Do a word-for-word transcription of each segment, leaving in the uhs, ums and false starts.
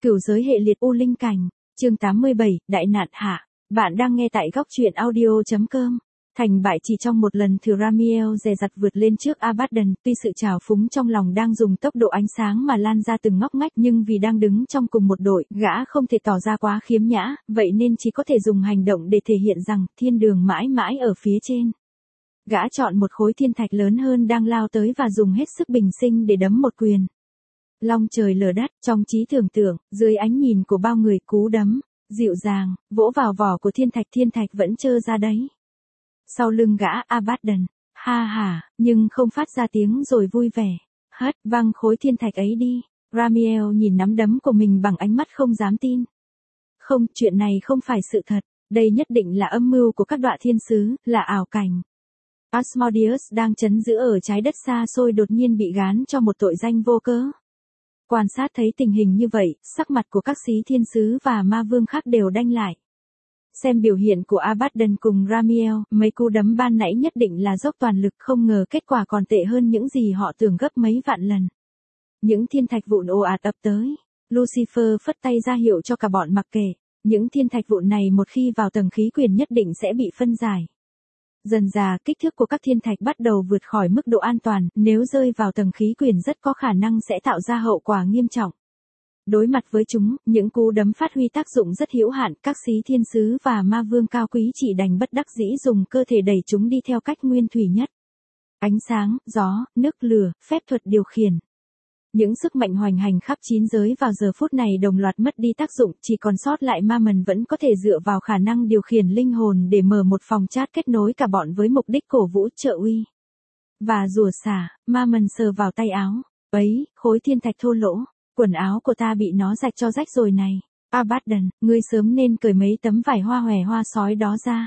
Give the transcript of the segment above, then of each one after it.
Cửu giới hệ liệt u linh cảnh, chương tám mươi bảy, đại nạn hạ. Bạn đang nghe tại góc truyện audio.com. Thành bại chỉ trong một lần, thừa Ramiel dè dặt vượt lên trước Abaddon, tuy sự trào phúng trong lòng đang dùng tốc độ ánh sáng mà lan ra từng ngóc ngách, nhưng vì đang đứng trong cùng một đội, gã không thể tỏ ra quá khiếm nhã, vậy nên chỉ có thể dùng hành động để thể hiện rằng thiên đường mãi mãi ở phía trên. Gã chọn một khối thiên thạch lớn hơn đang lao tới và dùng hết sức bình sinh để đấm một quyền. Long trời lở đất, trong trí tưởng tượng, dưới ánh nhìn của bao người, cú đấm dịu dàng vỗ vào vỏ của thiên thạch, thiên thạch vẫn trơ ra đấy. Sau lưng gã, Abaddon ha hả, nhưng không phát ra tiếng rồi vui vẻ hất văng khối thiên thạch ấy đi. Ramiel nhìn nắm đấm của mình bằng ánh mắt không dám tin. Không, chuyện này không phải sự thật, đây nhất định là âm mưu của các đọa thiên sứ, là ảo cảnh. Asmodeus đang trấn giữ ở trái đất xa xôi đột nhiên bị gán cho một tội danh vô cớ. Quan sát thấy tình hình như vậy, sắc mặt của các sĩ thiên sứ và ma vương khác đều đanh lại. Xem biểu hiện của Abaddon cùng Ramiel, mấy cú đấm ban nãy nhất định là dốc toàn lực, không ngờ kết quả còn tệ hơn những gì họ tưởng gấp mấy vạn lần. Những thiên thạch vụn ồ ạt ập tới. Lucifer phất tay ra hiệu cho cả bọn mặc kệ. Những thiên thạch vụn này một khi vào tầng khí quyển nhất định sẽ bị phân giải. Dần dà, kích thước của các thiên thạch bắt đầu vượt khỏi mức độ an toàn, nếu rơi vào tầng khí quyển rất có khả năng sẽ tạo ra hậu quả nghiêm trọng. Đối mặt với chúng, những cú đấm phát huy tác dụng rất hữu hạn, các sĩ thiên sứ và ma vương cao quý chỉ đành bất đắc dĩ dùng cơ thể đẩy chúng đi theo cách nguyên thủy nhất. Ánh sáng, gió, nước, lửa, phép thuật điều khiển. Những sức mạnh hoành hành khắp chín giới vào giờ phút này đồng loạt mất đi tác dụng, chỉ còn sót lại ma mần vẫn có thể dựa vào khả năng điều khiển linh hồn để mở một phòng chat kết nối cả bọn với mục đích cổ vũ trợ uy. Và rùa xả, ma mần sờ vào tay áo. Ấy, khối thiên thạch thô lỗ, quần áo của ta bị nó rạch cho rách rồi này. Abaddon, ngươi sớm nên cởi mấy tấm vải hoa hòe hoa sói đó ra.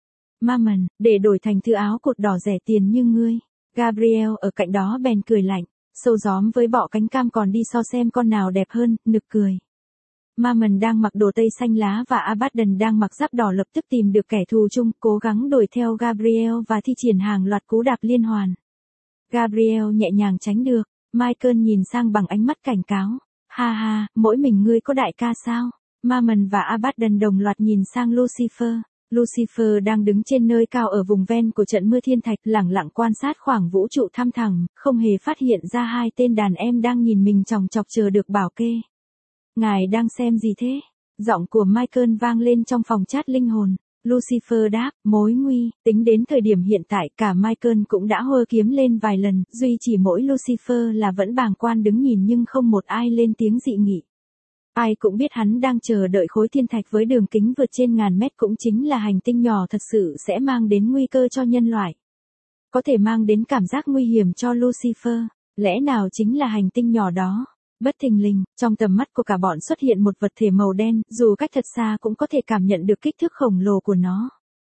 Ma mần, để đổi thành thứ áo cột đỏ rẻ tiền như ngươi. Gabriel ở cạnh đó bèn cười lạnh. Sâu gióm với bọ cánh cam còn đi so xem con nào đẹp hơn, nực cười. Ma mần đang mặc đồ tây xanh lá và Abaddon đang mặc giáp đỏ lập tức tìm được kẻ thù chung, cố gắng đuổi theo Gabriel và thi triển hàng loạt cú đạp liên hoàn. Gabriel nhẹ nhàng tránh được, Michael nhìn sang bằng ánh mắt cảnh cáo. Ha ha, mỗi mình ngươi có đại ca sao? Ma mần và Abaddon đồng loạt nhìn sang Lucifer. Lucifer đang đứng trên nơi cao ở vùng ven của trận mưa thiên thạch, lẳng lặng quan sát khoảng vũ trụ thăm thẳm, không hề phát hiện ra hai tên đàn em đang nhìn mình chòng chọc chờ được bảo kê. Ngài đang xem gì thế? Giọng của Michael vang lên trong phòng chat linh hồn. Lucifer đáp, mối nguy, tính đến thời điểm hiện tại cả Michael cũng đã hơ kiếm lên vài lần, duy chỉ mỗi Lucifer là vẫn bàng quan đứng nhìn nhưng không một ai lên tiếng dị nghị. Ai cũng biết hắn đang chờ đợi khối thiên thạch với đường kính vượt trên ngàn mét cũng chính là hành tinh nhỏ thật sự sẽ mang đến nguy cơ cho nhân loại. Có thể mang đến cảm giác nguy hiểm cho Lucifer, lẽ nào chính là hành tinh nhỏ đó? Bất thình lình, trong tầm mắt của cả bọn xuất hiện một vật thể màu đen, dù cách thật xa cũng có thể cảm nhận được kích thước khổng lồ của nó.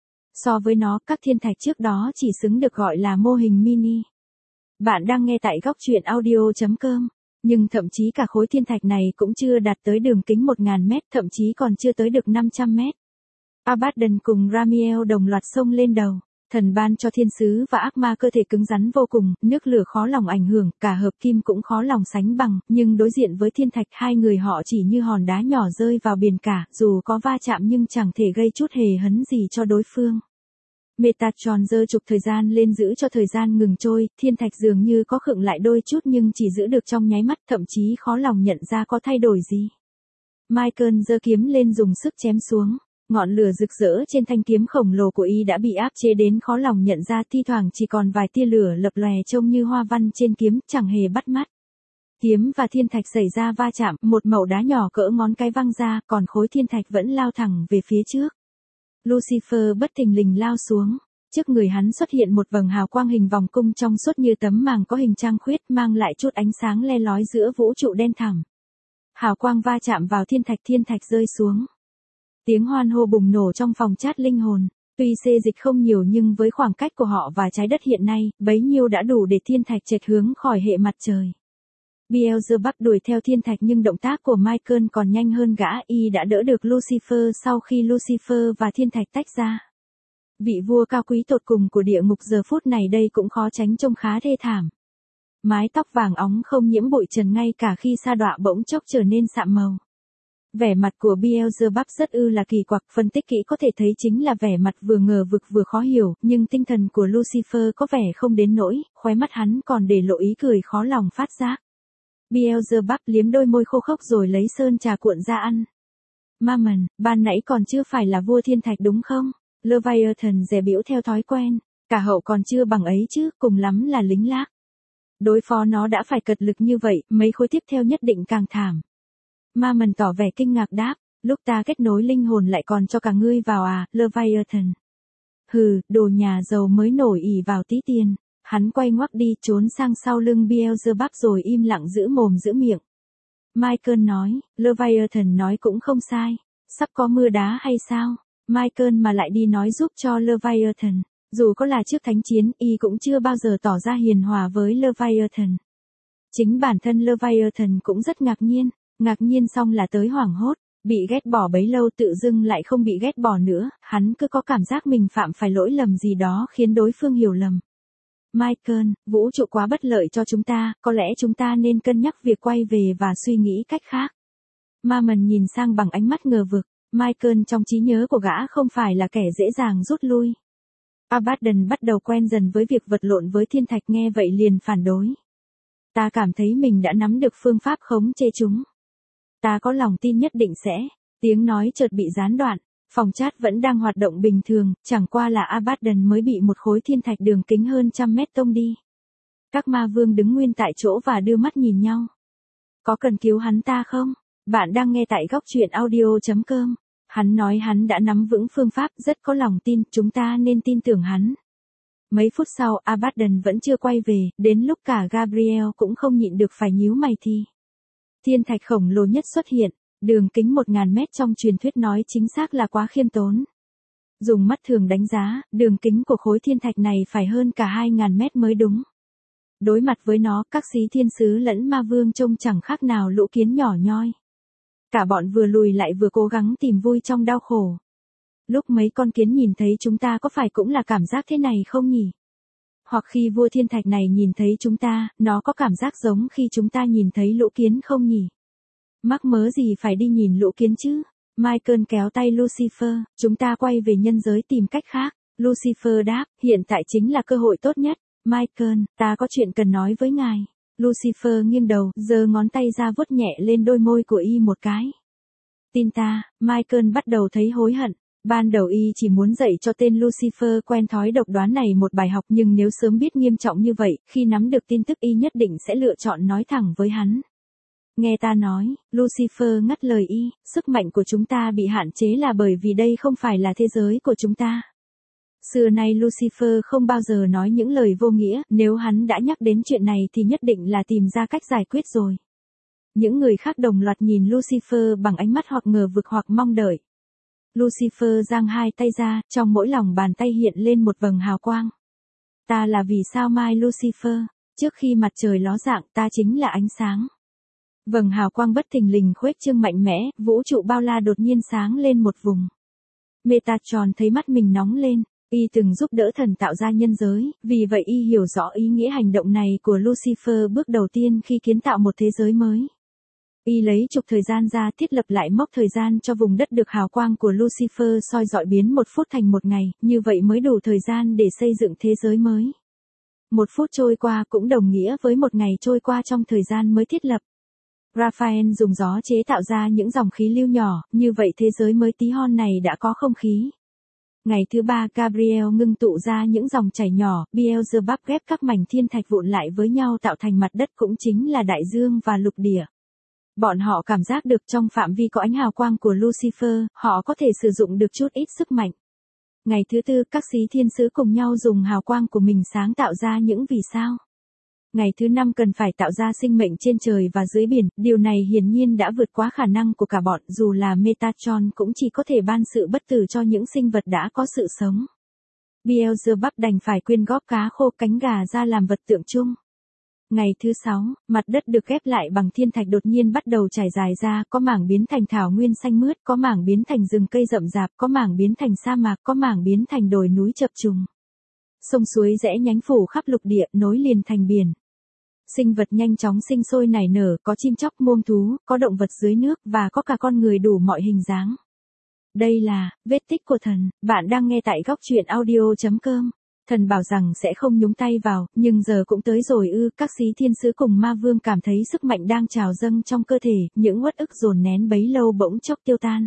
So với nó, các thiên thạch trước đó chỉ xứng được gọi là mô hình mini. Bạn đang nghe tại góc truyện audio.com. Nhưng thậm chí cả khối thiên thạch này cũng chưa đạt tới đường kính một nghìn mét, thậm chí còn chưa tới được năm trăm mét. Abaddon cùng Ramiel đồng loạt xông lên đầu. Thần ban cho thiên sứ và ác ma cơ thể cứng rắn vô cùng, nước lửa khó lòng ảnh hưởng, cả hợp kim cũng khó lòng sánh bằng, nhưng đối diện với thiên thạch hai người họ chỉ như hòn đá nhỏ rơi vào biển cả, dù có va chạm nhưng chẳng thể gây chút hề hấn gì cho đối phương. Metatron giơ trục thời gian lên giữ cho thời gian ngừng trôi, thiên thạch dường như có khựng lại đôi chút nhưng chỉ giữ được trong nháy mắt, thậm chí khó lòng nhận ra có thay đổi gì. Michael giơ kiếm lên dùng sức chém xuống, ngọn lửa rực rỡ trên thanh kiếm khổng lồ của y đã bị áp chế đến khó lòng nhận ra, thi thoảng chỉ còn vài tia lửa lập lòe trông như hoa văn trên kiếm, chẳng hề bắt mắt. Kiếm và thiên thạch xảy ra va chạm, một mẩu đá nhỏ cỡ ngón cái văng ra, còn khối thiên thạch vẫn lao thẳng về phía trước. Lucifer bất thình lình lao xuống, trước người hắn xuất hiện một vầng hào quang hình vòng cung trong suốt như tấm màng có hình trăng khuyết, mang lại chút ánh sáng le lói giữa vũ trụ đen thẳm. Hào quang va chạm vào thiên thạch, thiên thạch rơi xuống. Tiếng hoan hô bùng nổ trong phòng chat linh hồn, tuy xê dịch không nhiều nhưng với khoảng cách của họ và trái đất hiện nay, bấy nhiêu đã đủ để thiên thạch chệch hướng khỏi hệ mặt trời. Beelzebub đuổi theo thiên thạch nhưng động tác của Michael còn nhanh hơn gã, y đã đỡ được Lucifer sau khi Lucifer và thiên thạch tách ra. Vị vua cao quý tột cùng của địa ngục giờ phút này đây cũng khó tránh trông khá thê thảm. Mái tóc vàng óng không nhiễm bụi trần ngay cả khi sa đọa bỗng chốc trở nên sạm màu. Vẻ mặt của Beelzebub rất ư là kỳ quặc, phân tích kỹ có thể thấy chính là vẻ mặt vừa ngờ vực vừa khó hiểu, nhưng tinh thần của Lucifer có vẻ không đến nỗi, khóe mắt hắn còn để lộ ý cười khó lòng phát giác. Beelzebub liếm đôi môi khô khốc rồi lấy sơn trà cuộn ra ăn. Mammon, ban nãy còn chưa phải là vua thiên thạch đúng không? Leviathan dè bĩu theo thói quen, cả hậu còn chưa bằng ấy chứ, cùng lắm là lính lác. Đối phó nó đã phải cật lực như vậy, mấy khối tiếp theo nhất định càng thảm. Mammon tỏ vẻ kinh ngạc đáp, lúc ta kết nối linh hồn lại còn cho cả ngươi vào à, Leviathan. Hừ, đồ nhà giàu mới nổi ỉ vào tí tiền. Hắn quay ngoắc đi trốn sang sau lưng Beelzebub rồi im lặng giữ mồm giữ miệng. Michael nói, Leviathan nói cũng không sai. Sắp có mưa đá hay sao? Michael mà lại đi nói giúp cho Leviathan. Dù có là trước thánh chiến, y cũng chưa bao giờ tỏ ra hiền hòa với Leviathan. Chính bản thân Leviathan cũng rất ngạc nhiên. Ngạc nhiên xong là tới hoảng hốt. Bị ghét bỏ bấy lâu tự dưng lại không bị ghét bỏ nữa. Hắn cứ có cảm giác mình phạm phải lỗi lầm gì đó khiến đối phương hiểu lầm. Michael, vũ trụ quá bất lợi cho chúng ta, có lẽ chúng ta nên cân nhắc việc quay về và suy nghĩ cách khác. Mammon nhìn sang bằng ánh mắt ngờ vực, Michael trong trí nhớ của gã không phải là kẻ dễ dàng rút lui. Abaddon bắt đầu quen dần với việc vật lộn với thiên thạch nghe vậy liền phản đối. Ta cảm thấy mình đã nắm được phương pháp khống chế chúng. Ta có lòng tin nhất định sẽ, tiếng nói chợt bị gián đoạn. Phòng chat vẫn đang hoạt động bình thường, chẳng qua là Abaddon mới bị một khối thiên thạch đường kính hơn trăm mét tông đi. Các ma vương đứng nguyên tại chỗ và đưa mắt nhìn nhau. Có cần cứu hắn ta không? Bạn đang nghe tại góc truyện audio chấm com. Hắn nói hắn đã nắm vững phương pháp, rất có lòng tin, chúng ta nên tin tưởng hắn. Mấy phút sau Abaddon vẫn chưa quay về, đến lúc cả Gabriel cũng không nhịn được phải nhíu mày thì. Thiên thạch khổng lồ nhất xuất hiện. Đường kính một nghìn mét trong truyền thuyết nói chính xác là quá khiêm tốn. Dùng mắt thường đánh giá, đường kính của khối thiên thạch này phải hơn cả hai nghìn mét mới đúng. Đối mặt với nó, các sĩ thiên sứ lẫn ma vương trông chẳng khác nào lũ kiến nhỏ nhoi. Cả bọn vừa lùi lại vừa cố gắng tìm vui trong đau khổ. Lúc mấy con kiến nhìn thấy chúng ta có phải cũng là cảm giác thế này không nhỉ? Hoặc khi vua thiên thạch này nhìn thấy chúng ta, nó có cảm giác giống khi chúng ta nhìn thấy lũ kiến không nhỉ? Mắc mớ gì phải đi nhìn lũ kiến chứ? Michael kéo tay Lucifer, chúng ta quay về nhân giới tìm cách khác. Lucifer đáp, hiện tại chính là cơ hội tốt nhất. Michael, ta có chuyện cần nói với ngài. Lucifer nghiêng đầu, giơ ngón tay ra vuốt nhẹ lên đôi môi của y một cái. Tin ta, Michael bắt đầu thấy hối hận. Ban đầu y chỉ muốn dạy cho tên Lucifer quen thói độc đoán này một bài học, nhưng nếu sớm biết nghiêm trọng như vậy, khi nắm được tin tức y nhất định sẽ lựa chọn nói thẳng với hắn. Nghe ta nói, Lucifer ngắt lời y, sức mạnh của chúng ta bị hạn chế là bởi vì đây không phải là thế giới của chúng ta. Xưa nay Lucifer không bao giờ nói những lời vô nghĩa, nếu hắn đã nhắc đến chuyện này thì nhất định là tìm ra cách giải quyết rồi. Những người khác đồng loạt nhìn Lucifer bằng ánh mắt hoặc ngờ vực hoặc mong đợi. Lucifer giang hai tay ra, trong mỗi lòng bàn tay hiện lên một vầng hào quang. Ta là vì sao mai Lucifer, trước khi mặt trời ló dạng ta chính là ánh sáng. Vầng hào quang bất thình lình khuếch trương mạnh mẽ, vũ trụ bao la đột nhiên sáng lên một vùng. Metatron thấy mắt mình nóng lên, y từng giúp đỡ thần tạo ra nhân giới, vì vậy y hiểu rõ ý nghĩa hành động này của Lucifer bước đầu tiên khi kiến tạo một thế giới mới. Y lấy trục thời gian ra thiết lập lại mốc thời gian cho vùng đất được hào quang của Lucifer soi dọi biến một phút thành một ngày, như vậy mới đủ thời gian để xây dựng thế giới mới. Một phút trôi qua cũng đồng nghĩa với một ngày trôi qua trong thời gian mới thiết lập. Raphael dùng gió chế tạo ra những dòng khí lưu nhỏ, như vậy thế giới mới tí hon này đã có không khí. Ngày thứ ba Gabriel ngưng tụ ra những dòng chảy nhỏ, Beelzebub ghép các mảnh thiên thạch vụn lại với nhau tạo thành mặt đất cũng chính là đại dương và lục địa. Bọn họ cảm giác được trong phạm vi có ánh hào quang của Lucifer, họ có thể sử dụng được chút ít sức mạnh. Ngày thứ tư các sĩ thiên sứ cùng nhau dùng hào quang của mình sáng tạo ra những vì sao. Ngày thứ năm cần phải tạo ra sinh mệnh trên trời và dưới biển, điều này hiển nhiên đã vượt quá khả năng của cả bọn, dù là Metatron cũng chỉ có thể ban sự bất tử cho những sinh vật đã có sự sống. Beelzebub đành phải quyên góp cá khô cánh gà ra làm vật tượng chung. Ngày thứ sáu, mặt đất được ghép lại bằng thiên thạch đột nhiên bắt đầu trải dài ra, có mảng biến thành thảo nguyên xanh mướt, có mảng biến thành rừng cây rậm rạp, có mảng biến thành sa mạc, có mảng biến thành đồi núi chập trùng. Sông suối rẽ nhánh phủ khắp lục địa, nối liền thành biển. Sinh vật nhanh chóng sinh sôi nảy nở, có chim chóc muông thú, có động vật dưới nước và có cả con người đủ mọi hình dáng. Đây là vết tích của thần, bạn đang nghe tại góc truyện audio chấm com. Thần bảo rằng sẽ không nhúng tay vào, nhưng giờ cũng tới rồi ư, các xí thiên sứ cùng ma vương cảm thấy sức mạnh đang trào dâng trong cơ thể, những uất ức dồn nén bấy lâu bỗng chốc tiêu tan.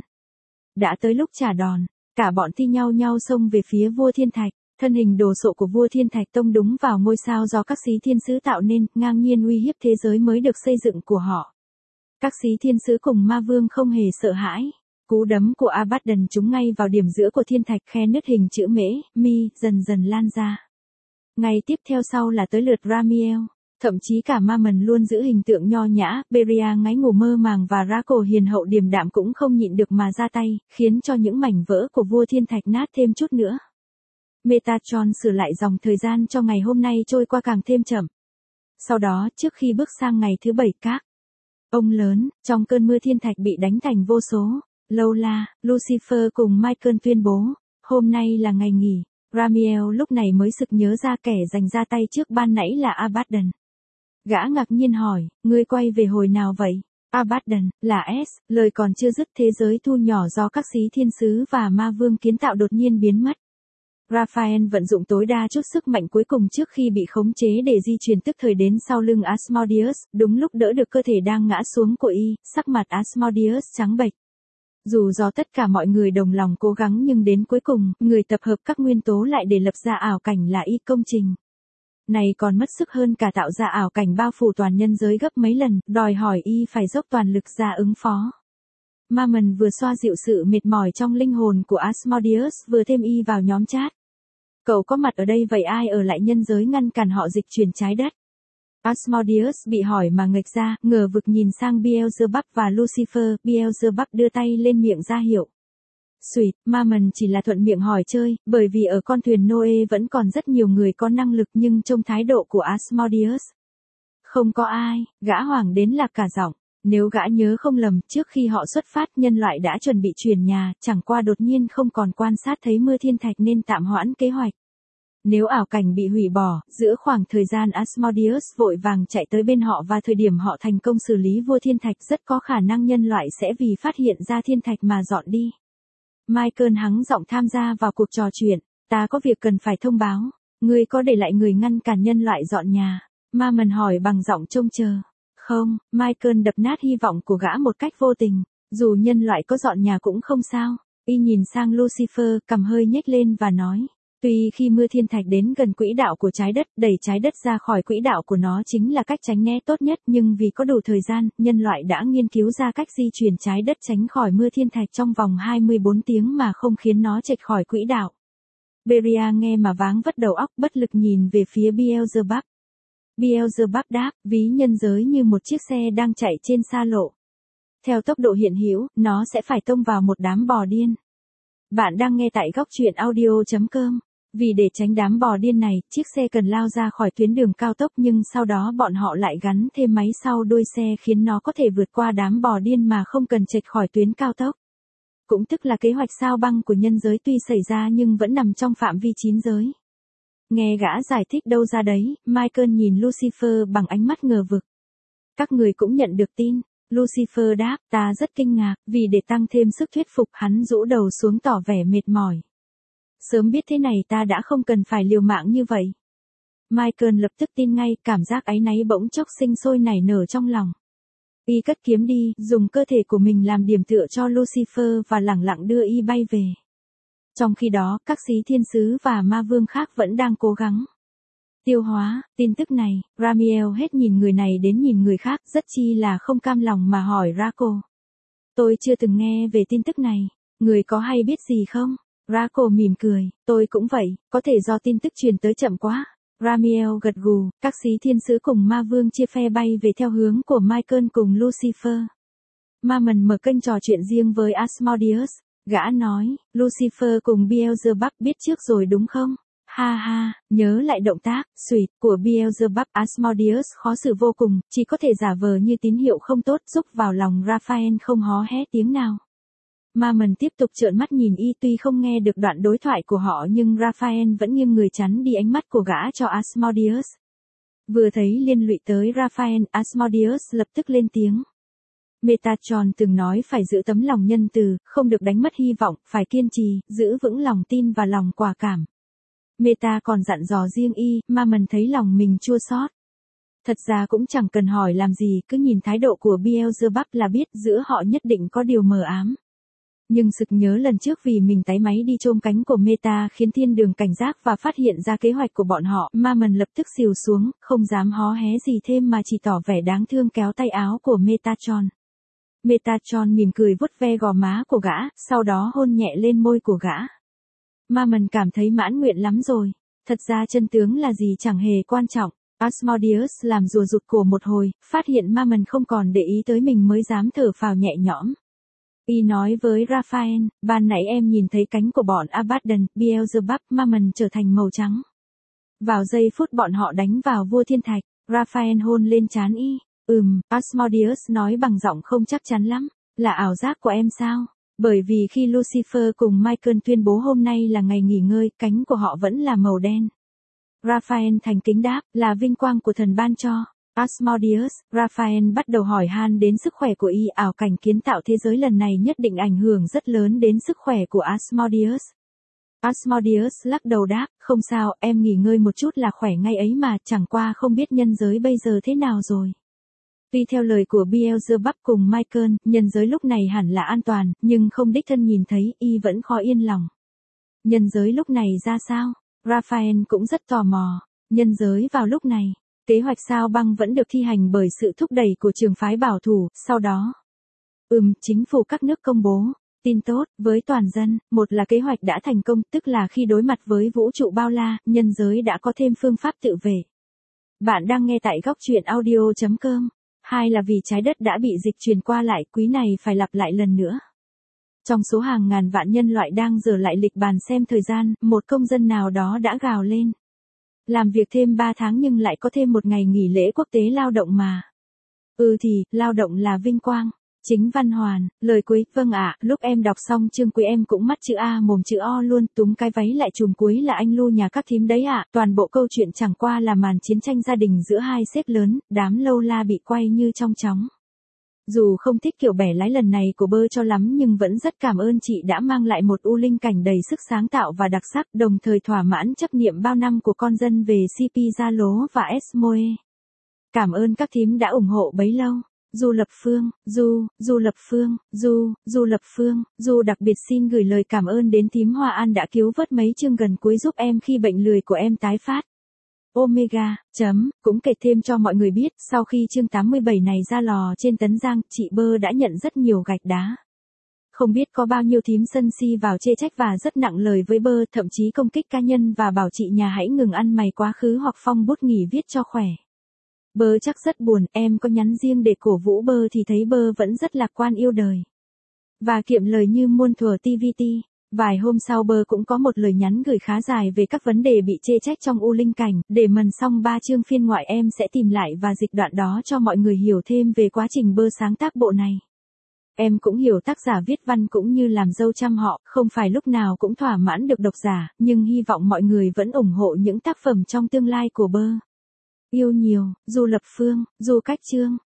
Đã tới lúc trả đòn, cả bọn thi nhau nhau xông về phía vua thiên thạch, thân hình đồ sộ của vua thiên thạch tông đúng vào ngôi sao do các xí thiên sứ tạo nên, ngang nhiên uy hiếp thế giới mới được xây dựng của họ. Các xí thiên sứ cùng ma vương không hề sợ hãi. Cú đấm của Abaddon trúng ngay vào điểm giữa của thiên thạch, khe nứt hình chữ mễ, mi, dần dần lan ra. Ngay tiếp theo sau là tới lượt Ramiel. Thậm chí cả Mammon luôn giữ hình tượng nho nhã, Beria ngáy ngủ mơ màng và Draco hiền hậu điềm đạm cũng không nhịn được mà ra tay, khiến cho những mảnh vỡ của vua thiên thạch nát thêm chút nữa. Metatron sửa lại dòng thời gian cho ngày hôm nay trôi qua càng thêm chậm. Sau đó, trước khi bước sang ngày thứ bảy, các ông lớn, trong cơn mưa thiên thạch bị đánh thành vô số. Lola, Lucifer cùng Michael tuyên bố, hôm nay là ngày nghỉ. Ramiel lúc này mới sực nhớ ra kẻ giành ra tay trước ban nãy là Abaddon. Gã ngạc nhiên hỏi, ngươi quay về hồi nào vậy? Abaddon, là S, lời còn chưa dứt thế giới thu nhỏ do các xí thiên sứ và ma vương kiến tạo đột nhiên biến mất. Raphael vận dụng tối đa chút sức mạnh cuối cùng trước khi bị khống chế để di chuyển tức thời đến sau lưng Asmodeus, đúng lúc đỡ được cơ thể đang ngã xuống của y, sắc mặt Asmodeus trắng bệch. Dù do tất cả mọi người đồng lòng cố gắng nhưng đến cuối cùng, người tập hợp các nguyên tố lại để lập ra ảo cảnh là y công trình. Này còn mất sức hơn cả tạo ra ảo cảnh bao phủ toàn nhân giới gấp mấy lần, đòi hỏi y phải dốc toàn lực ra ứng phó. Mammon vừa xoa dịu sự mệt mỏi trong linh hồn của Asmodeus vừa thêm y vào nhóm chat. Cậu có mặt ở đây vậy ai ở lại nhân giới ngăn cản họ dịch chuyển trái đất? Asmodeus bị hỏi mà nghệch ra, ngờ vực nhìn sang Beelzebub và Lucifer, Beelzebub đưa tay lên miệng ra hiệu. Xuyệt, Mammon chỉ là thuận miệng hỏi chơi, bởi vì ở con thuyền Noe vẫn còn rất nhiều người có năng lực nhưng trông thái độ của Asmodeus. Không có ai, gã hoảng đến lạc cả giọng. Nếu gã nhớ không lầm, trước khi họ xuất phát nhân loại đã chuẩn bị chuyển nhà, chẳng qua đột nhiên không còn quan sát thấy mưa thiên thạch nên tạm hoãn kế hoạch. Nếu ảo cảnh bị hủy bỏ, giữa khoảng thời gian Asmodeus vội vàng chạy tới bên họ và thời điểm họ thành công xử lý vua thiên thạch rất có khả năng nhân loại sẽ vì phát hiện ra thiên thạch mà dọn đi. Michael hắng giọng tham gia vào cuộc trò chuyện, ta có việc cần phải thông báo, ngươi có để lại người ngăn cản nhân loại dọn nhà? Mammon hỏi bằng giọng trông chờ. Không, Michael đập nát hy vọng của gã một cách vô tình, dù nhân loại có dọn nhà cũng không sao. Y nhìn sang Lucifer, cằm hơi nhếch lên và nói. Tuy khi mưa thiên thạch đến gần quỹ đạo của trái đất, đẩy trái đất ra khỏi quỹ đạo của nó chính là cách tránh né tốt nhất, nhưng vì có đủ thời gian, nhân loại đã nghiên cứu ra cách di chuyển trái đất tránh khỏi mưa thiên thạch trong vòng hai mươi bốn tiếng mà không khiến nó chệch khỏi quỹ đạo. Beria nghe mà váng vất đầu óc, bất lực nhìn về phía Beelzebub. Beelzebub đáp, ví nhân giới như một chiếc xe đang chạy trên xa lộ. Theo tốc độ hiện hữu, nó sẽ phải tông vào một đám bò điên. Bạn đang nghe tại góc truyện audio chấm com. Vì để tránh đám bò điên này, chiếc xe cần lao ra khỏi tuyến đường cao tốc nhưng sau đó bọn họ lại gắn thêm máy sau đuôi xe khiến nó có thể vượt qua đám bò điên mà không cần chệch khỏi tuyến cao tốc. Cũng tức là kế hoạch sao băng của nhân giới tuy xảy ra nhưng vẫn nằm trong phạm vi chín giới. Nghe gã giải thích đâu ra đấy, Michael nhìn Lucifer bằng ánh mắt ngờ vực. Các người cũng nhận được tin. Lucifer đáp, ta rất kinh ngạc, vì để tăng thêm sức thuyết phục hắn rũ đầu xuống tỏ vẻ mệt mỏi. Sớm biết thế này ta đã không cần phải liều mạng như vậy. Michael lập tức tin ngay, cảm giác áy náy bỗng chốc sinh sôi nảy nở trong lòng. Y cất kiếm đi, dùng cơ thể của mình làm điểm tựa cho Lucifer và lẳng lặng đưa y bay về. Trong khi đó, các xí thiên sứ và ma vương khác vẫn đang cố gắng tiêu hóa tin tức này. Ramiel hết nhìn người này đến nhìn người khác, rất chi là không cam lòng mà hỏi Draco. Tôi chưa từng nghe về tin tức này, người có hay biết gì không? Draco mỉm cười, tôi cũng vậy, có thể do tin tức truyền tới chậm quá. Ramiel gật gù, các xí thiên sứ cùng ma vương chia phe bay về theo hướng của Michael cùng Lucifer. Mammon mở kênh trò chuyện riêng với Asmodeus. Gã nói, Lucifer cùng Beelzebub biết trước rồi đúng không? Ha ha, nhớ lại động tác, xuyệt, của Beelzebub. Asmodeus khó xử vô cùng, chỉ có thể giả vờ như tín hiệu không tốt, giúp vào lòng Raphael không hó hé tiếng nào. Mammon tiếp tục trợn mắt nhìn y, tuy không nghe được đoạn đối thoại của họ nhưng Raphael vẫn nghiêng người chắn đi ánh mắt của gã cho Asmodeus. Vừa thấy liên lụy tới Raphael, Asmodeus lập tức lên tiếng. Metatron từng nói phải giữ tấm lòng nhân từ, không được đánh mất hy vọng, phải kiên trì, giữ vững lòng tin và lòng quả cảm. Meta còn dặn dò riêng y, mà mình thấy lòng mình chua xót. Thật ra cũng chẳng cần hỏi làm gì, cứ nhìn thái độ của Beelzebub là biết giữa họ nhất định có điều mờ ám. Nhưng sực nhớ lần trước vì mình tái máy đi chôm cánh của Meta khiến thiên đường cảnh giác và phát hiện ra kế hoạch của bọn họ, mà mình lập tức xìu xuống, không dám hó hé gì thêm mà chỉ tỏ vẻ đáng thương kéo tay áo của Metatron. Metatron mỉm cười vuốt ve gò má của gã, sau đó hôn nhẹ lên môi của gã. Mà mình cảm thấy mãn nguyện lắm rồi. Thật ra chân tướng là gì chẳng hề quan trọng. Asmodeus làm rùa rụt cổ một hồi, phát hiện ma mình không còn để ý tới mình mới dám thở phào nhẹ nhõm. Y nói với Raphael, ban nãy em nhìn thấy cánh của bọn Abaddon, Beelzebub, ma mình trở thành màu trắng. Vào giây phút bọn họ đánh vào vua thiên thạch, Raphael hôn lên trán y. Ừm, Asmodeus nói bằng giọng không chắc chắn lắm, là ảo giác của em sao? Bởi vì khi Lucifer cùng Michael tuyên bố hôm nay là ngày nghỉ ngơi, cánh của họ vẫn là màu đen. Raphael thành kính đáp, là vinh quang của thần ban cho. Asmodeus, Raphael bắt đầu hỏi han đến sức khỏe của y, ảo cảnh kiến tạo thế giới lần này nhất định ảnh hưởng rất lớn đến sức khỏe của Asmodeus. Asmodeus lắc đầu đáp, không sao, em nghỉ ngơi một chút là khỏe ngay ấy mà, chẳng qua không biết nhân giới bây giờ thế nào rồi. Tuy theo lời của Beelzebub cùng Michael, nhân giới lúc này hẳn là an toàn, nhưng không đích thân nhìn thấy, y vẫn khó yên lòng. Nhân giới lúc này ra sao? Raphael cũng rất tò mò. Nhân giới vào lúc này, kế hoạch sao băng vẫn được thi hành bởi sự thúc đẩy của trường phái bảo thủ, sau đó. Ừm, chính phủ các nước công bố. Tin tốt, với toàn dân, một là kế hoạch đã thành công, tức là khi đối mặt với vũ trụ bao la, nhân giới đã có thêm phương pháp tự vệ. Bạn đang nghe tại góc truyện audio chấm com. Hai là vì trái đất đã bị dịch chuyển qua lại, quý này phải lặp lại lần nữa. Trong số hàng ngàn vạn nhân loại đang dở lại lịch bàn xem thời gian, một công dân nào đó đã gào lên. Làm việc thêm ba tháng nhưng lại có thêm một ngày nghỉ lễ quốc tế lao động mà. Ừ thì, lao động là vinh quang. Chính Văn Hoàn, lời cuối, vâng ạ, lúc em đọc xong chương cuối em cũng mắt chữ A mồm chữ O luôn, túm cái váy lại chùm cuối là anh Lu nhà các thím đấy ạ, toàn bộ câu chuyện chẳng qua là màn chiến tranh gia đình giữa hai sếp lớn, đám lâu la bị quay như trong chóng. Dù không thích kiểu bẻ lái lần này của bơ cho lắm nhưng vẫn rất cảm ơn chị đã mang lại một u linh cảnh đầy sức sáng tạo và đặc sắc, đồng thời thỏa mãn chấp niệm bao năm của con dân về xê pê Gia Lố và Esmoe. Cảm ơn các thím đã ủng hộ bấy lâu. Du Lập Phương, Du, Du Lập Phương, Du, Du Lập Phương, Du đặc biệt xin gửi lời cảm ơn đến thím Hoa An đã cứu vớt mấy chương gần cuối giúp em khi bệnh lười của em tái phát. Omega, chấm, cũng kể thêm cho mọi người biết, sau khi chương tám mươi bảy này ra lò trên Tấn Giang, chị Bơ đã nhận rất nhiều gạch đá. Không biết có bao nhiêu thím sân si vào chê trách và rất nặng lời với Bơ, thậm chí công kích cá nhân và bảo chị nhà hãy ngừng ăn mày quá khứ hoặc phong bút nghỉ viết cho khỏe. Bơ chắc rất buồn, em có nhắn riêng để cổ vũ Bơ thì thấy Bơ vẫn rất lạc quan yêu đời. Và kiệm lời như muôn thuở tê vê tê. Vài hôm sau Bơ cũng có một lời nhắn gửi khá dài về các vấn đề bị chê trách trong U Linh Cảnh, để mần xong ba chương phiên ngoại em sẽ tìm lại và dịch đoạn đó cho mọi người hiểu thêm về quá trình Bơ sáng tác bộ này. Em cũng hiểu tác giả viết văn cũng như làm dâu trăm họ, không phải lúc nào cũng thỏa mãn được độc giả, nhưng hy vọng mọi người vẫn ủng hộ những tác phẩm trong tương lai của Bơ. Yêu nhiều, Du Lập Phương, Du Cách Chương.